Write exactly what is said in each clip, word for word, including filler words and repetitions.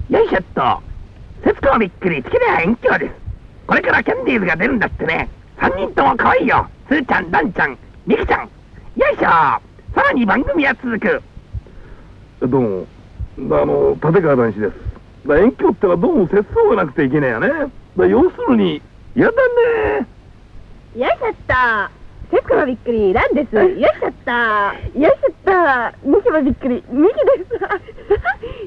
よいしょっと。節子びっくり月では遠鏡です。これからキャンディーズが出るんだってね。さんにんとも可愛いよ。スーちゃん、ランちゃん、ミキちゃん。よいしょ。さらに番組は続く。 どうも、あの立川談志です。だ遠鏡ってのはどうも節操がなくていけねえやね。だ要するにやだね。 よいしょっと。節子はびっくりランです。よいしょっと。よいしょっと。ミキはびっくりミキです。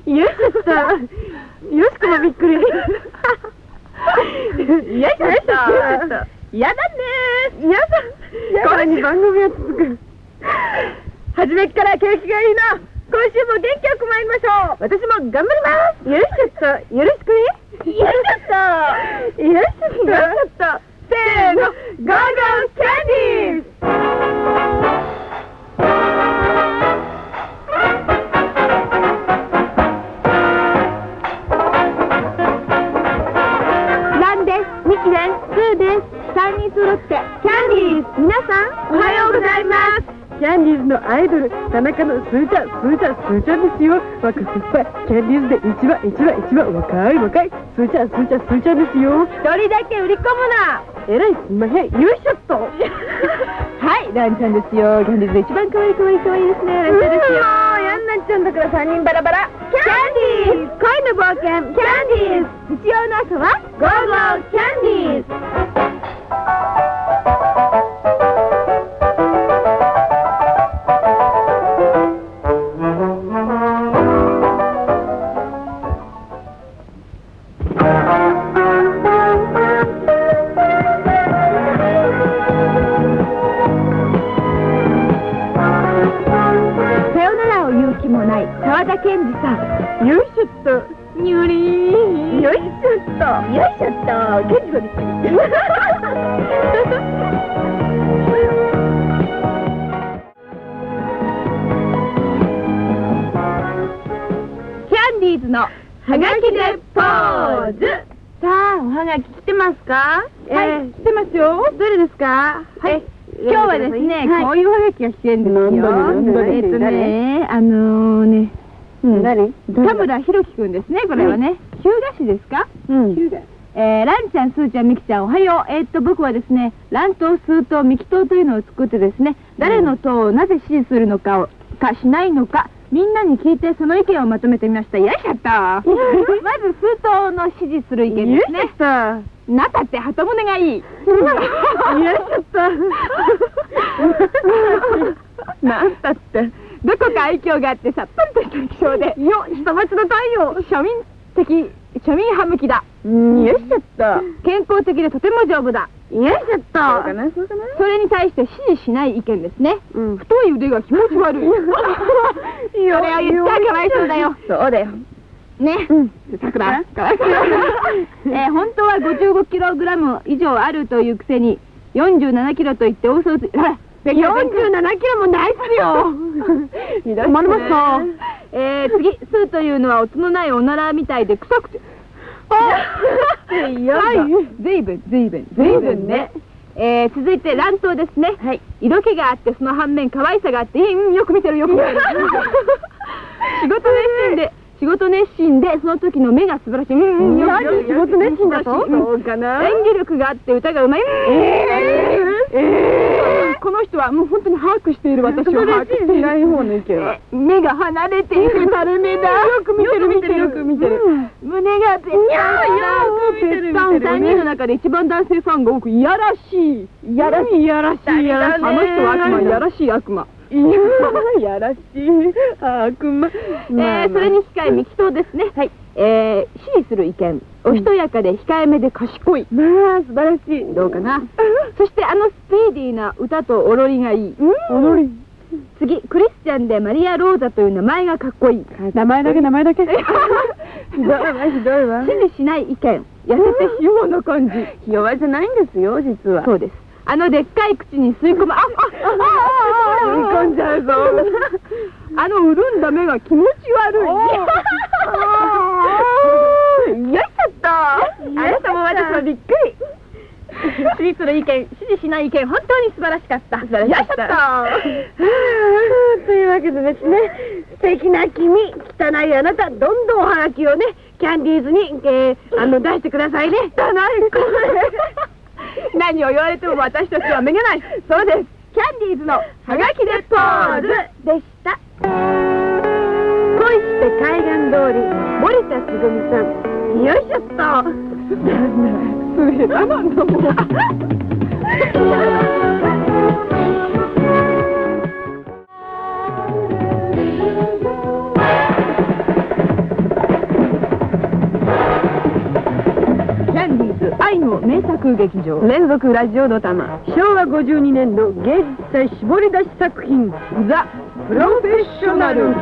よいしょっと。よしこはびっくり。よいしょっと。やだね。やだ。これに番組は続く。初めから景気がいいな。今週も元気よく参りましょう。私も頑張ります。よいしょっと。よろしくね。よいしょっと。よいしょっと。よいしょっと。せーの、ゴーゴーキャンディーズ。ランです、ミキです、スーです。さんにん揃ってキャンディーズ。皆さんおはようございます。キャンディーズのアイドル、田中のスーちゃん、スーちゃん、スーちゃんですよ。若酸っぱい、キャンディーズで一番、一番、一番若い、若い、スーちゃん、スーちゃん、スーちゃんですよ。一人だけ売り込むな。えらいすんまへん、よいしょっと。はい、ランちゃんですよ。キャンディーズで一番可愛い、可愛い、可愛いですね。ランちゃんですよ。やんなっちゃんだからさんにんバラバラ。キャンディーズ、恋の冒険、キャンディーズ。日曜の朝は、ゴーゴーキャンディーズ。沢田研二さん、よいしょっと、にゅりー、よいしょっと、よいしょっと、ケンジがびっくり。キャンディーズのはがきでポーズ。さあ、おはがき来てますか？はい、来てますよ。どれですか？はい。今日はですね、こういうおはがきが来てるんですよ。えっとね、あのね、誰？田村弘樹くんですね、これはね。日向市ですか？うん。日向。えー、ランちゃん、スーちゃん、ミキちゃん、おはよう。えっと、僕はですね、ラン党、スー党、ミキ党というのを作ってですね、誰の党をなぜ支持するのかを、かしないのか、みんなに聞いてその意見をまとめてみました。よいしょっと。まず、スー党の支持する意見ですね。よいしょっと。なたって鳩胸がいい。よいしょっと。なんたって。どこか愛嬌があってさっぱりとした気象で。よ、下町の太陽。庶民的、庶民派向きだ。よいしょっと。健康的でとても丈夫だ。よいしょっと。そうかな、そうかな。それに対して支持しない意見ですね。太い腕が気持ち悪い。それは言っちゃかわいそうだよ。そうだよ。ね。さくら。えー、本当はごじゅうごキログラム以上あるというくせによんじゅうななキロと言って嘘をついて、よんじゅうななキロもないっすよ。困りました。えー、次、スーというのは音のないおならみたいで臭くて。あいや、ずいぶん、ずいぶん、ずいぶんね。えー、続いて乱闘ですね。はい。色気があってその反面可愛さがあって、うん、よく見てるよく見てる。仕事熱心で。仕事熱心でその時の目が素晴らしい。うん、何仕事熱心だと？そうかな。演技力があって歌がうまい。ええええ。この人はもう本当に把握している私を把握していない方の意見は。目が離れているたる目だ。よく見てる見てるよく見てる。胸がぺったんよく見てる見てる。さんにんの中で一番男性ファンが多くいやらしい。いやらしいいやらしいいやらしい。あの人は悪魔いやらしい悪魔。いやらしい悪魔。えー、それに控えミキ党ですね。はい。えー、支持する意見。おしとやかで控えめで賢い。まあ素晴らしい。どうかな。そしてあのスピーディーな歌と踊りがいい。踊り。次、クリスチャンでマリア・ローザという名前がかっこいい。名前だけ名前だけ。ひどいわひどいわ。支持しない意見。痩せてひ弱な感じ。ひ弱じゃないんですよ実は。そうです。あのでっかい口に吸い込む。ああああ吸い込んじゃうぞ。あの潤んだ目が気持ち悪い。よいしょっと。あなたも私もびっくり。支持する意見、支持しない意見、本当に素晴らしかった。よいしょっと。というわけでですね、 素敵な君、汚いあなた、どんどんおはがきをね、キャンディーズに、えー、あの出してくださいね。汚い声。何を言われても私たちはめげない。そうです。キャンディーズのはがきでポーズでした。恋して海岸通り、森田つぐみさん。よいしょっと。すげえななんだもん。愛の名作劇場連続ラジオドタマしょうわごじゅうにねんの芸術祭絞り出し作品ザ・プロフェッショナル。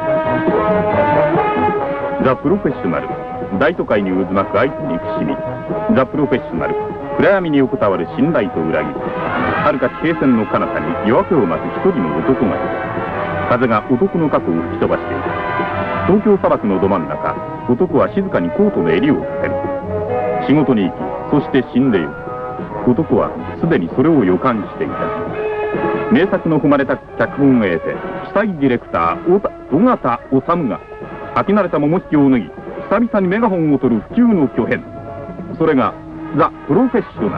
ザ・プロフェッショナル、大都会に渦巻く愛と憎しみ。ザ・プロフェッショナル、暗闇に横たわる信頼と裏切り。遥か地平線の彼方に夜明けを待つ一人の男がいる。風が男の過去を吹き飛ばしている。東京砂漠のど真ん中、男は静かにコートの襟をつける。仕事に行き、そして死んでゆく。男はすでにそれを予感していた。名作の踏まれた脚本を得て、記載ディレクター尾形治が履き慣れた桃引きを脱ぎ、久々にメガホンを取る不朽の巨編。それがザ・プロフェッショナ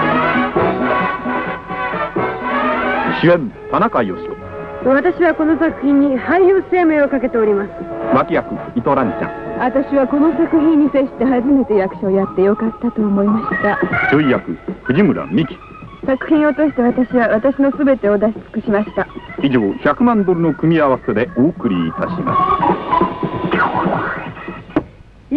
ル。主演田中義子。 私はこの作品に俳優生命をかけております。 脇役伊藤蘭ちゃん。 私はこの作品に接して初めて役所をやってよかったと思いました。 ちょい役藤村美樹。 作品を通して私は私の全てを出し尽くしました。 以上ひゃくまんドルの組み合わせでお送りいたします。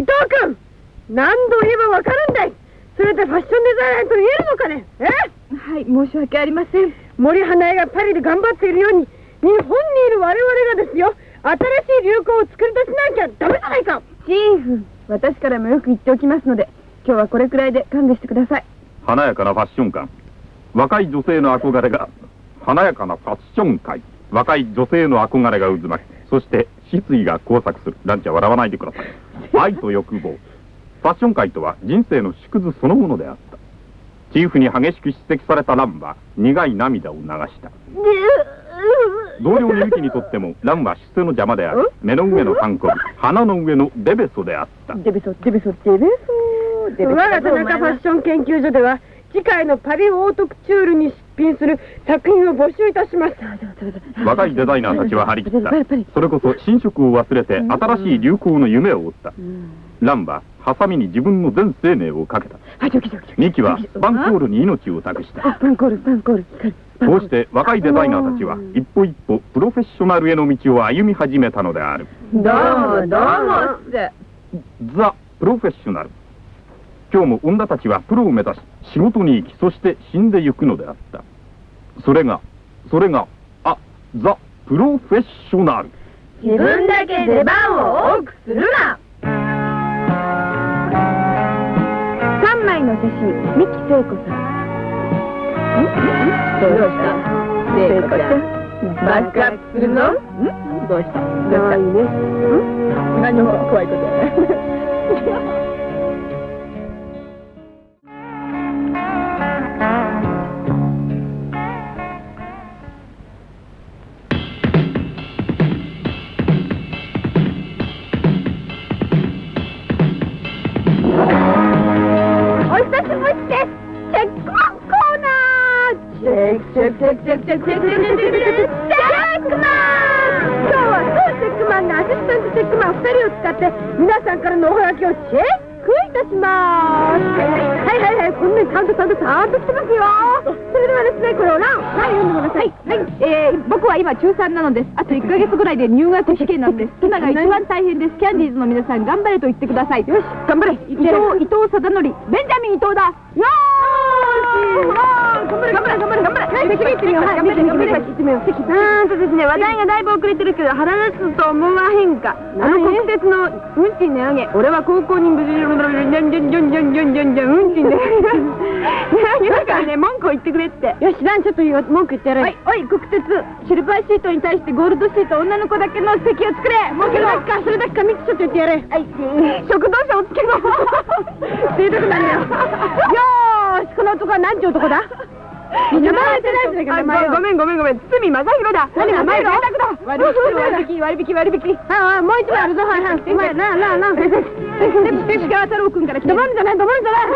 伊藤君、何度言えばわかるんだい。それでファッションデザイナーと言えるのかね。えはい、申し訳ありません。森花江がパリで頑張っているように、日本にいる我々がですよ、新しい流行を作り出しなきゃダメじゃないか。チーフ、私からもよく言っておきますので、今日はこれくらいで勘弁してください。 華やかなファッション感、若い女性の憧れが華やかなファッション界、若い女性の憧れが渦巻き、そして失意が交錯する。ランチは笑わないでください。愛と欲望、ファッション界とは人生の縮図そのものであった。チーフに激しく叱責されたランは苦い涙を流した。同僚のユキにとってもランは出世の邪魔であり、目の上のハンコビ、鼻の上のデベソであった。 デベソデベソデベソデベソ。我が田中ファッション研究所では次回のパリオートクチュールに出品する作品を募集いたします。 若いデザイナーたちは張り切った。それこそ新色を忘れて新しい流行の夢を追った。ランはハサミに自分の全生命をかけた。ミキはスパンコールに命を託した。 スパンコールスパンコール。 こうして若いデザイナーたちは一歩一歩プロフェッショナルへの道を歩み始めたのである。 どうもどうもって。 ザ・プロフェッショナル。今日も女たちはプロを目指し仕事に行き、そして死んでゆくのであった。それがそれがあザ・プロフェッショナル。 自分だけ出番を多くするな。さんまいの写真、三木聖子さん。どうした聖子ちゃん、バックアップするの？どうした？かわいいね。何も怖いことはない。お久しぶりです。チェックマンコーナー。チェックチェックチェックチェックチェックチェックチェックチェックチェックマン。今日は当チェックマンのアシスタントチェックマンふたりを使って皆さんからのおはがきをチェックいたします。はいはいはい、こんなにちゃんとちゃんとちゃんと来てますよ。それではですね、これをラン、はい、読んでください。はい、えー、僕は今中さんなのです。あといっかげつぐらいで入学試験なんです。今が一番大変です。キャンディーズの皆さん頑張れと言ってください。よし、頑張れ。伊藤、伊藤貞則、ベンジャミン伊藤だ。よーし、頑張れ頑張れ頑張れ頑張れ。はい、行ってみよう。はい、頑張れ頑張れ。行ってみよう。うーんとですね、話題がだいぶ遅れてるけど腹立つと思わへんか。あの国鉄の運賃値上げ。俺は高校に無事に運賃値上げ。だからね、文句を言ってくれって。よし、ランちょっと文句言ってやれ。はい、おい、国鉄、シルバーシートに対してゴールドシート、女の子だけの席を作れ。もうそれだけか、それだけか、ミキちょっと言ってやれ。はい、食堂車をつけろ。贅沢だねよ。よーし、この男は何て男だ？ 名前忘れないで。ごめんごめんごめん。堤正宏だ。何名前だ。割引割引割引。ああ、もう一枚あるぞ。はいはい。お前なあなあなあ。石川太郎君から来て。黙るんじゃない、黙るんじゃない。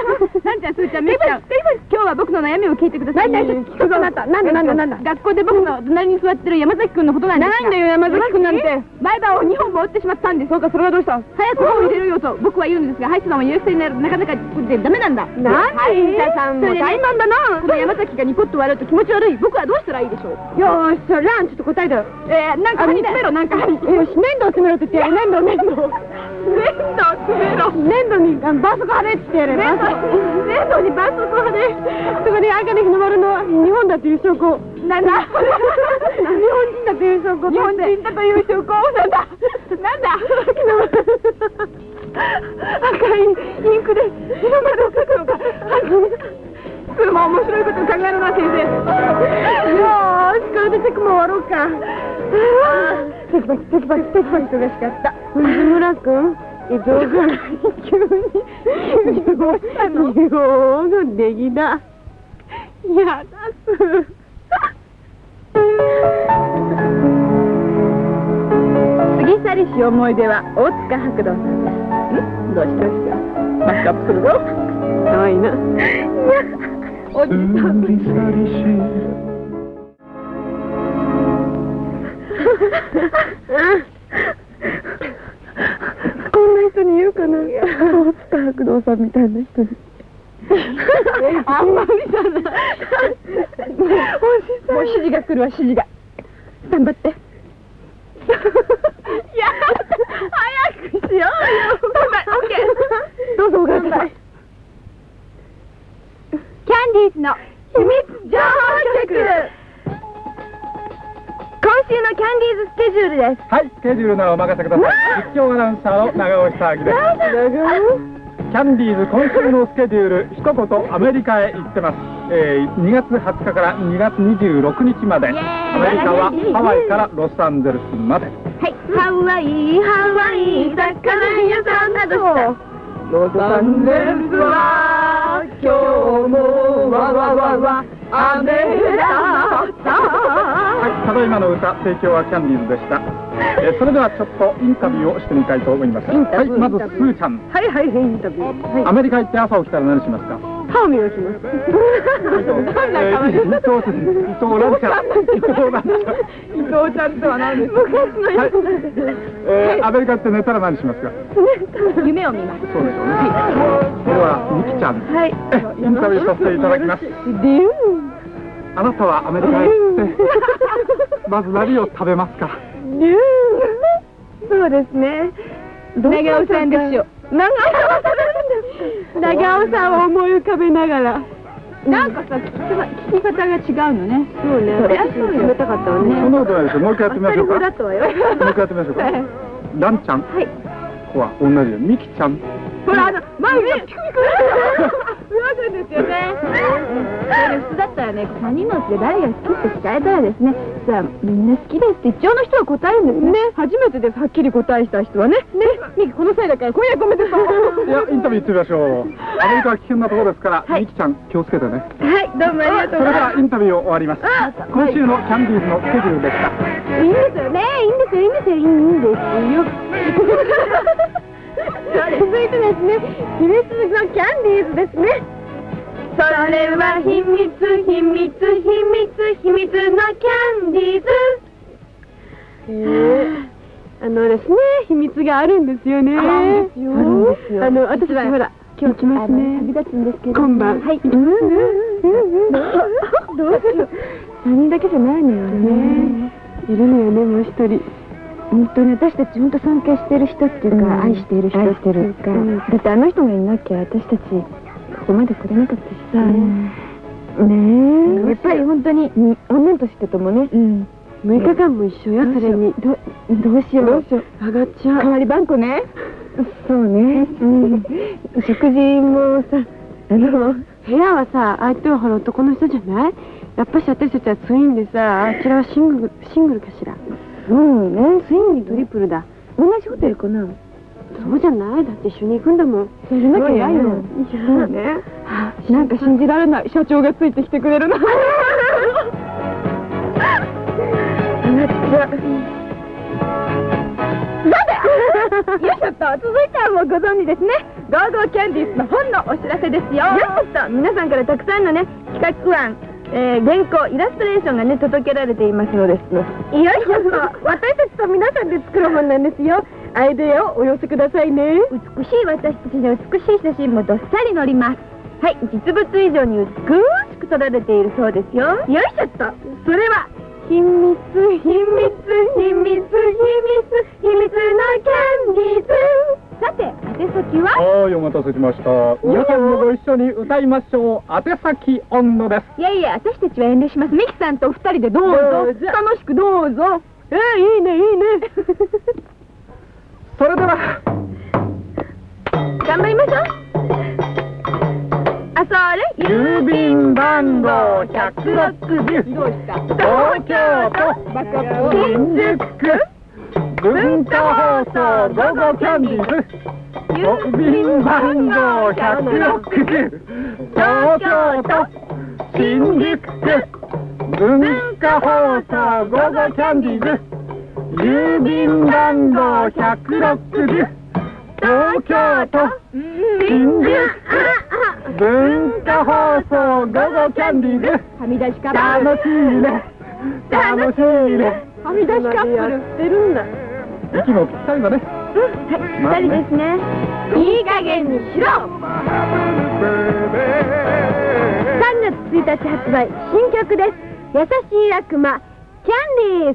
なんちゃん、すーちゃん、みきちゃん。今日は僕の悩みを聞いてください。何だ、聞くぞ。なんだなんだなんだ。学校で僕の隣に座ってる山崎君のことなんですが。なんだよ、山崎君なんて。前歯をにほんも折ってしまったんです。そうか、それはどうした。早く本を入れるよと僕は言うんですが、歯医者さんは優勢になるとなかなかダメなんだ。なんで医者さんも怠慢だな。この山崎がニコッと笑うと気持ち悪い。僕はどうしたらいいでしょう。よーし、それランちょっと答えだよ。えー、なんか詰めろ、なんかよし、粘土を詰めろって言ってやる。粘土、粘土。粘土詰めろ。粘土にバーソク貼れってやる。粘土にバーソク貼れ。そこで赤で日の丸の日本だという証拠。なんだ。日本人だという証拠。日本人だという証拠。なんだ。なんだ。赤いインクで日の丸を描くのか。それも面白いことを考えるな、先生。よーし、これでチェックも終わろうか。テキパキテキパキテキパキ忙しかった。藤村君、伊藤君、急に急ごしたの。よーの出来だ。やだす。過ぎ去りし思い出は大塚白道さんです。ん？どうしたんですか？バックアップするぞ。かわいいな。おじさん。こんな人に言うかな。大塚白道さんみたいな人に。あんまりだな。もう指示が来るわ、指示が。頑張って。いや、早くしようよ。オッケー。どうぞお願いします。キャンディーズの秘密情報局。今週のキャンディーズスケジュールです。 はい、スケジュールならお任せください。実況アナウンサーの長尾久明です。キャンディーズ今週のスケジュール、一言アメリカへ行ってます。えー、にがつはつかからにがつにじゅうろくにちまで。アメリカはハワイからロサンゼルスまで。はい、 ハワイ、ハワイ、魚屋さんなどした。ロサンゼルスは今日もわわわわ雨だった。 はい、ただいまの歌提供はキャンディーズでした。えー、それではちょっとインタビューをしてみたいと思います。はい、まずスーちゃん。 はいはいはい、インタビュー。はい、 アメリカ行って朝起きたら何しますか？ 歯を磨きます。どんな顔で？ 伊藤さん、伊藤なんちゃら。伊藤なんちゃら。 伊藤ちゃんとは何ですか？昔のやつなんです。 えー、アメリカって寝たら何しますか？ 夢を見ます。 そうでしょうね。それはミキちゃん。 はい。 インタビューさせていただきます。あなたはアメリカへ行ってまず何を食べますか？ そうですね。長尾さんですよ。長尾さん。長尾さんを思い浮かべながら。なんかさ、聞き方が違うのね。そうね。それはそうよ。食べたかったわね。 そんなことないですよ。もう一回やってみましょうか。もう一回やってみましょうか。ランちゃん。はい。ここは同じでミキちゃん。 ほら、あの、前ね、ピクピク。すいませんですよね。普通だったらね、さんにんのうちで誰が好きって聞かれたらですね、じゃあみんな好きですって一応の人は答えるんですね。初めてです、はっきり答えした人はね。ね、ミキこの際だから今夜ごめんなさい。 いや、インタビュー行ってみましょう。アメリカは危険なところですから、ミキちゃん気をつけてね。 はい、どうもありがとうございます。 それではインタビューを終わります。今週のキャンディーズのスケジュールでした。 いいんですよね、いいんですよ、いいんですよ、いいんですよ。続いてですね、秘密のキャンディーズですね。それは秘密、秘密、秘密、秘密のキャンディーズ。えー、あのですね、秘密があるんですよね。あるんですよ。あるんですよ。あの、私はほら、今日来ますね。旅立つんですけど。今晩。はい。うんうんうん。どうしよう。三人だけじゃないのよね。いるのよね、もう一人。本当に私たち本当尊敬している人っていうか、うん、愛している人っていうか、うん、だってあの人がいなきゃ私たちここまで来れなかったしさ、うん、ねえやっぱり本当に女としてともね、うん、むいかかんも一緒よ。それにどどうしようどうしよう上がっちゃう代わりばんこね。そうね、うん、食事もさあの部屋はさ相手を張る男の人じゃない。やっぱし私たちはツインでさ、あちらはシングルシングルかしら。そうね、ツインにトリプルだ。同じホテルかな。そうじゃない、だって一緒に行くんだもん。そうじゃなきゃ嫌よ。そうね。 なんか信じられない。社長がついてきてくれるな。さて、よいしょっと、続いてはもうご存知ですね。ゴーゴーキャンディーズの本のお知らせですよ。よいしょっと、皆さんからたくさんのね、企画案、えー、原稿、イラストレーションがね、届けられていますのです。よいしょっと、私たちと皆さんで作る本なんですよ。アイデアをお寄せくださいね。美しい私たちの美しい写真もどっさり載ります。はい、実物以上に美しく撮られているそうですよ。よいしょっと、それは秘密秘密秘密秘密秘密のキャンディーズ。さて、宛先は？ はい、お待たせしました。皆さんもご一緒に歌いましょう。宛先温度です。 いやいや、私たちは遠慮します。ミキさんとお二人でどうぞ。楽しくどうぞ。えー、いいねいいね。 それでは頑張りましょう。あ、それ郵便番号ひゃくろくじゅう、 どうした東京都新宿区文化放送ゴゴキャンディーズ、郵便番号ひゃくろくじゅう、東京都新宿区文化放送ゴゴキャンディーズ、郵便番号ひゃくろくじゅう、東京都新宿区文化放送ゴゴキャンディーズ。 はみ出しカップル。 楽しいね、楽しいね。 はみ出しカップルしてるんだ。 息もぴったりだね。 うん、はい、ぴったりですね。いい加減にしろ。さんがつついたち発売、新曲です。優しい悪魔、キャンディーズ。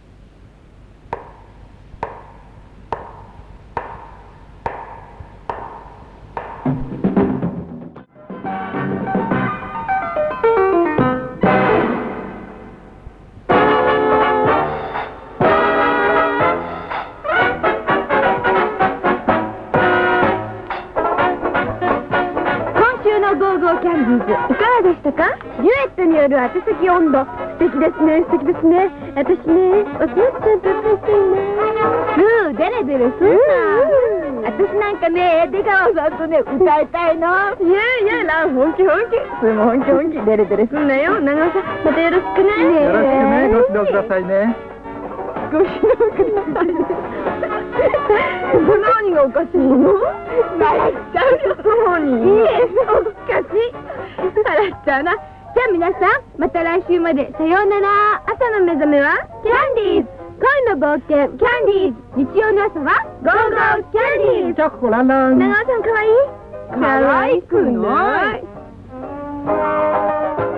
キャンディーズいかがでしたか？デュエットによる宛先温度、素敵ですね、素敵ですね。私ね、お父さんとついていね。うん、デレデレすんな。私なんかね、出川さんとね、歌いたいの。いやいや、ラン本気本気。それも本気本気、デレデレすんなよ。長尾さん、またよろしくね。 よろしくね、ご指導くださいね。 ご指導くださいね。何がおかしいの？笑っちゃうよ、そうに。いいえ、おかしい。笑っちゃうな。じゃあ皆さん、また来週まで。さようなら。朝の目覚めはキャンディーズ。恋の冒険、キャンディーズ。日曜の朝はゴーゴーキャンディーズ。 チョコランラン。 長尾さんかわいい？かわいくない。